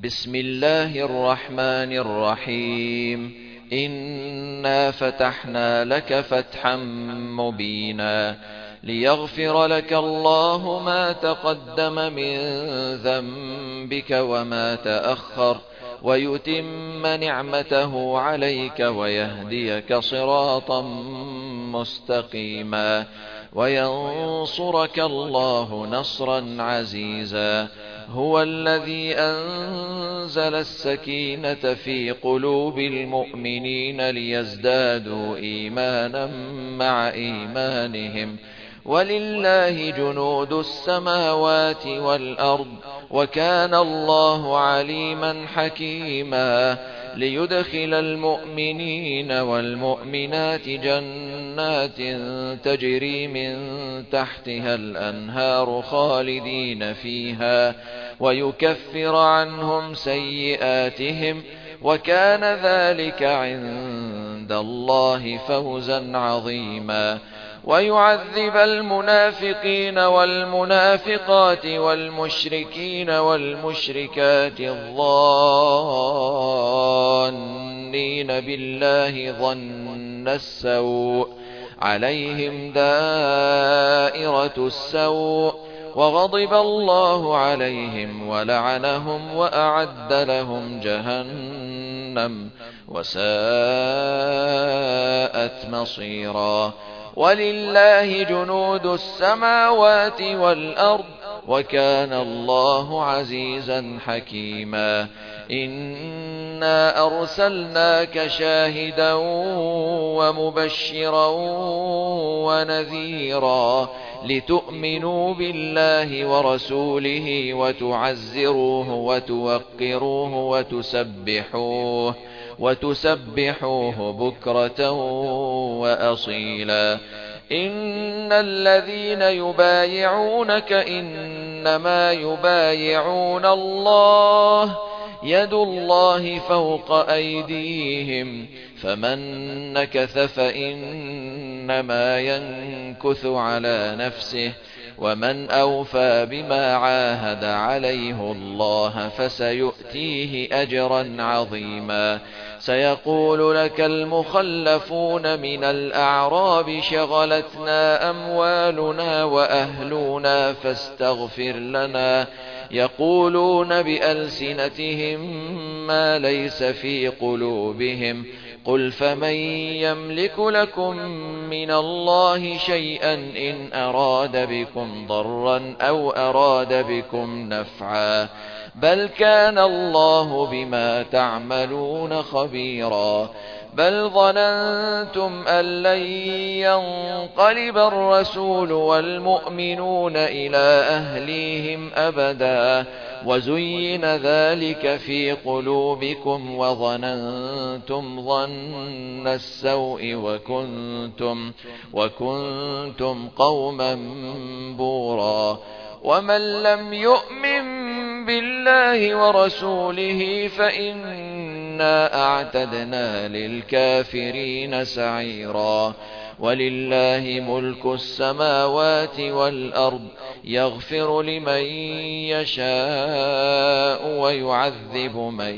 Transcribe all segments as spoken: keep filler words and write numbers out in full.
بسم الله الرحمن الرحيم إنا فتحنا لك فتحا مبينا ليغفر لك الله ما تقدم من ذنبك وما تأخر ويتم نعمته عليك ويهديك صراطا مستقيما وينصرك الله نصرا عزيزا. هو الذي أنزل السكينة في قلوب المؤمنين ليزدادوا إيمانا مع إيمانهم ولله جنود السماوات والأرض وكان الله عليما حكيما. ليدخل المؤمنين والمؤمنات جنات تجري من تحتها الأنهار خالدين فيها ويكفر عنهم سيئاتهم وكان ذلك عند الله فوزا عظيما. ويعذب المنافقين والمنافقات والمشركين والمشركات الظانين بالله ظن السوء عليهم دائرة السوء وغضب الله عليهم ولعنهم وأعد لهم جهنم وساءت مصيرا. ولله جنود السماوات والأرض وكان الله عزيزا حكيما. إنا أرسلناك شاهدا ومبشرا ونذيرا لتؤمنوا بالله ورسوله وتعزروه وتوقروه وتسبحوه وتسبحوه بكرة وأصيلا. إن الذين يبايعونك إنما يبايعون الله يد الله فوق أيديهم فمن نكث فإنما ينكث على نفسه ومن أوفى بما عاهد عليه الله فسيؤتيه أجرا عظيما. سيقول لك المخلفون من الأعراب شغلتنا أموالنا وأهلنا فاستغفر لنا يقولون بألسنتهم ما ليس في قلوبهم قل فمن يملك لكم من الله شيئا إن أراد بكم ضرا أو أراد بكم نفعا بل كان الله بما تعملون خبيرا. بل ظننتم أن لن ينقلب الرسول والمؤمنون إلى أهليهم أبدا وزين ذلك في قلوبكم وظننتم ظن السوء وكنتم, وكنتم قوما بورا. ومن لم يؤمن بالله ورسوله فإنا أعتدنا للكافرين سعيرا. ولله ملك السماوات والأرض يغفر لمن يشاء ويعذب من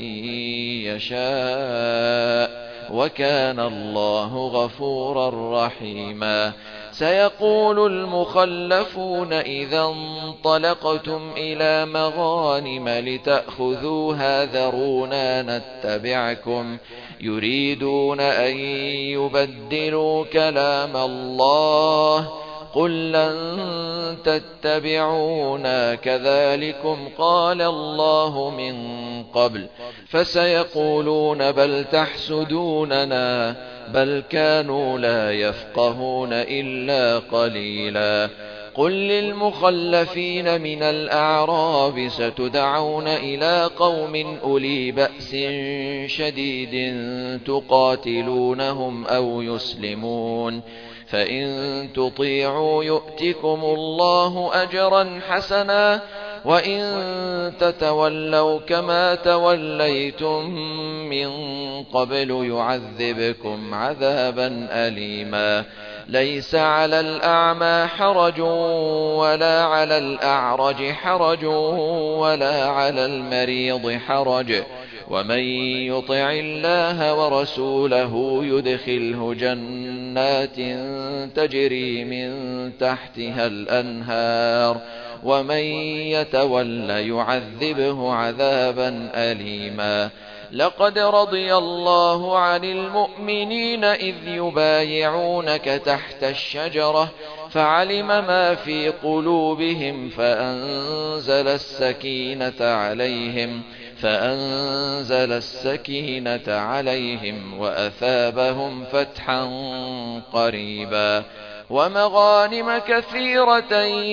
يشاء وكان الله غفورا رحيما. سيقول المخلفون إذا انطلقتم إلى مغانم لتأخذوها ذرونا نتبعكم يريدون أن يبدلوا كلام الله قل لن تتبعونا كذلكم قال الله من قبل فسيقولون بل تحسدوننا بل كانوا لا يفقهون إلا قليلا. قل للمخلفين من الأعراب ستدعون إلى قوم أولي بأس شديد تقاتلونهم أو يسلمون فإن تطيعوا يؤتكم الله أجرا حسنا وإن تتولوا كما توليتم من قبل يعذبكم عذابا أليما. ليس على الأعمى حرج ولا على الأعرج حرج ولا على المريض حرج ومن يطع الله ورسوله يدخله جنات تجري من تحتها الأنهار ومن يتول يعذبه عذابا أليما. لقد رضي الله عن المؤمنين إذ يبايعونك تحت الشجرة فعلم ما في قلوبهم فأنزل السكينة عليهم فأنزل السكينة عليهم وأثابهم فتحا قريبا ومغانم كثيرة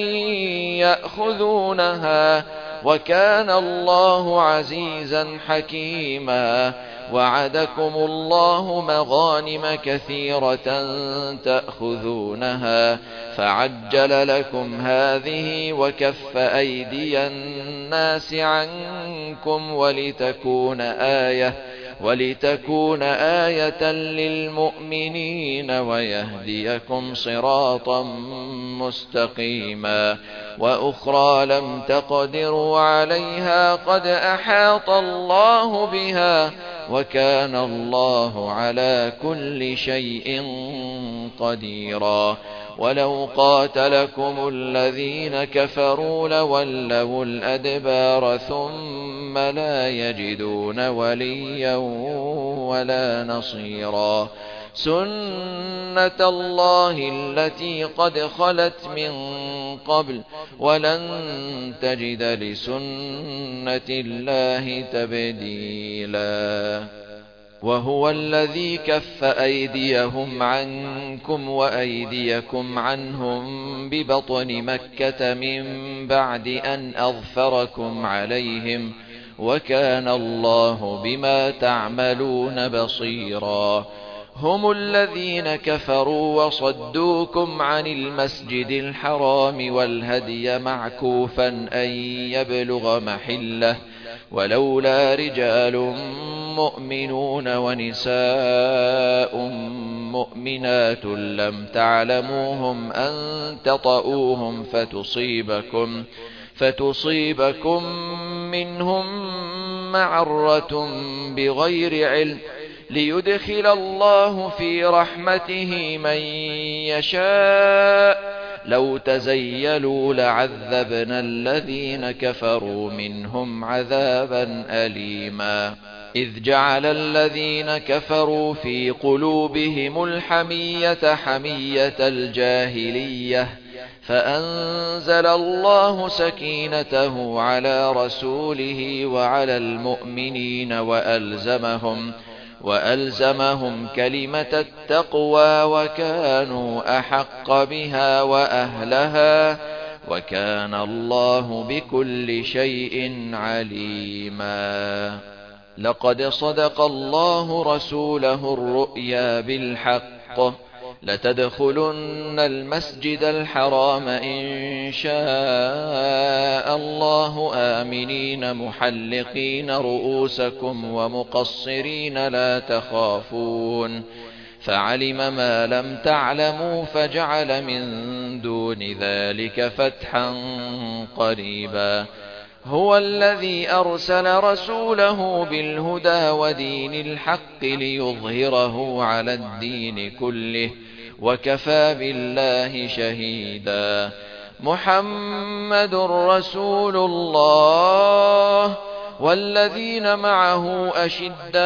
يأخذونها وكان الله عزيزا حكيما. وعدكم الله مغانم كثيرة تأخذونها فعجل لكم هذه وكف أيدي الناس عنكم ولتكون آية ولتكون آية للمؤمنين ويهديكم صراطا مستقيما. وأخرى لم تقدروا عليها قد أحاط الله بها وكان الله على كل شيء قديرا. ولو قاتلكم الذين كفروا لولوا الأدبار ثم لا يجدون وليا ولا نصيرا. سنة الله التي قد خلت من قبل ولن تجد لسنة الله تبديلا. وهو الذي كف أيديهم عنكم وأيديكم عنهم ببطن مكة من بعد أن أظفركم عليهم وكان الله بما تعملون بصيرا. هم الذين كفروا وصدوكم عن المسجد الحرام والهدي معكوفا أن يبلغ محله ولولا رجال مؤمنون ونساء مؤمنات لم تعلموهم أن تطؤوهم فتصيبكم فتصيبكم منهم معرة بغير علم ليدخل الله في رحمته من يشاء. لو تزيلوا لعذبنا الذين كفروا منهم عذابا أليما. إذ جعل الذين كفروا في قلوبهم الحمية حمية الجاهلية فأنزل الله سكينته على رسوله وعلى المؤمنين وألزمهم وألزمهم كلمة التقوى وكانوا أحق بها وأهلها وكان الله بكل شيء عليما. لقد صدق الله رسوله الرؤيا بالحق لتدخلن المسجد الحرام إن شاء الله آمنين محلقين رؤوسكم ومقصرين لا تخافون فعلم ما لم تعلموا فجعل من دون ذلك فتحا قريبا. هو الذي أرسل رسوله بالهدى ودين الحق ليظهره على الدين كله وكفى بالله شهيدا. محمد رسول الله والذين معه أشداء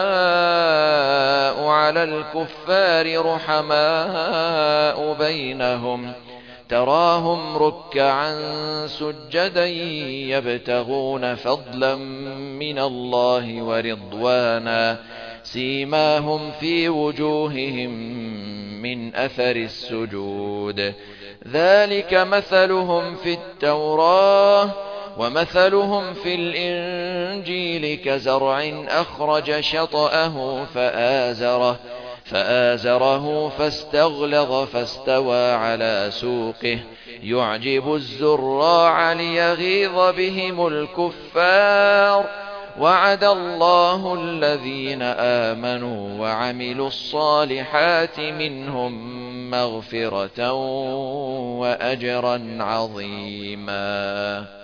على الكفار رحماء بينهم تراهم ركعا سجدا يبتغون فضلا من الله ورضوانا سيماهم في وجوههم من أثر السجود ذلك مثلهم في التوراة ومثلهم في الإنجيل كزرع أخرج شطأه فآزره فآزره فاستغلظ فاستوى على سوقه يعجب الزراع ليغيظ بهم الكفار وعد الله الذين آمنوا وعملوا الصالحات منهم مغفرة وأجرا عظيما.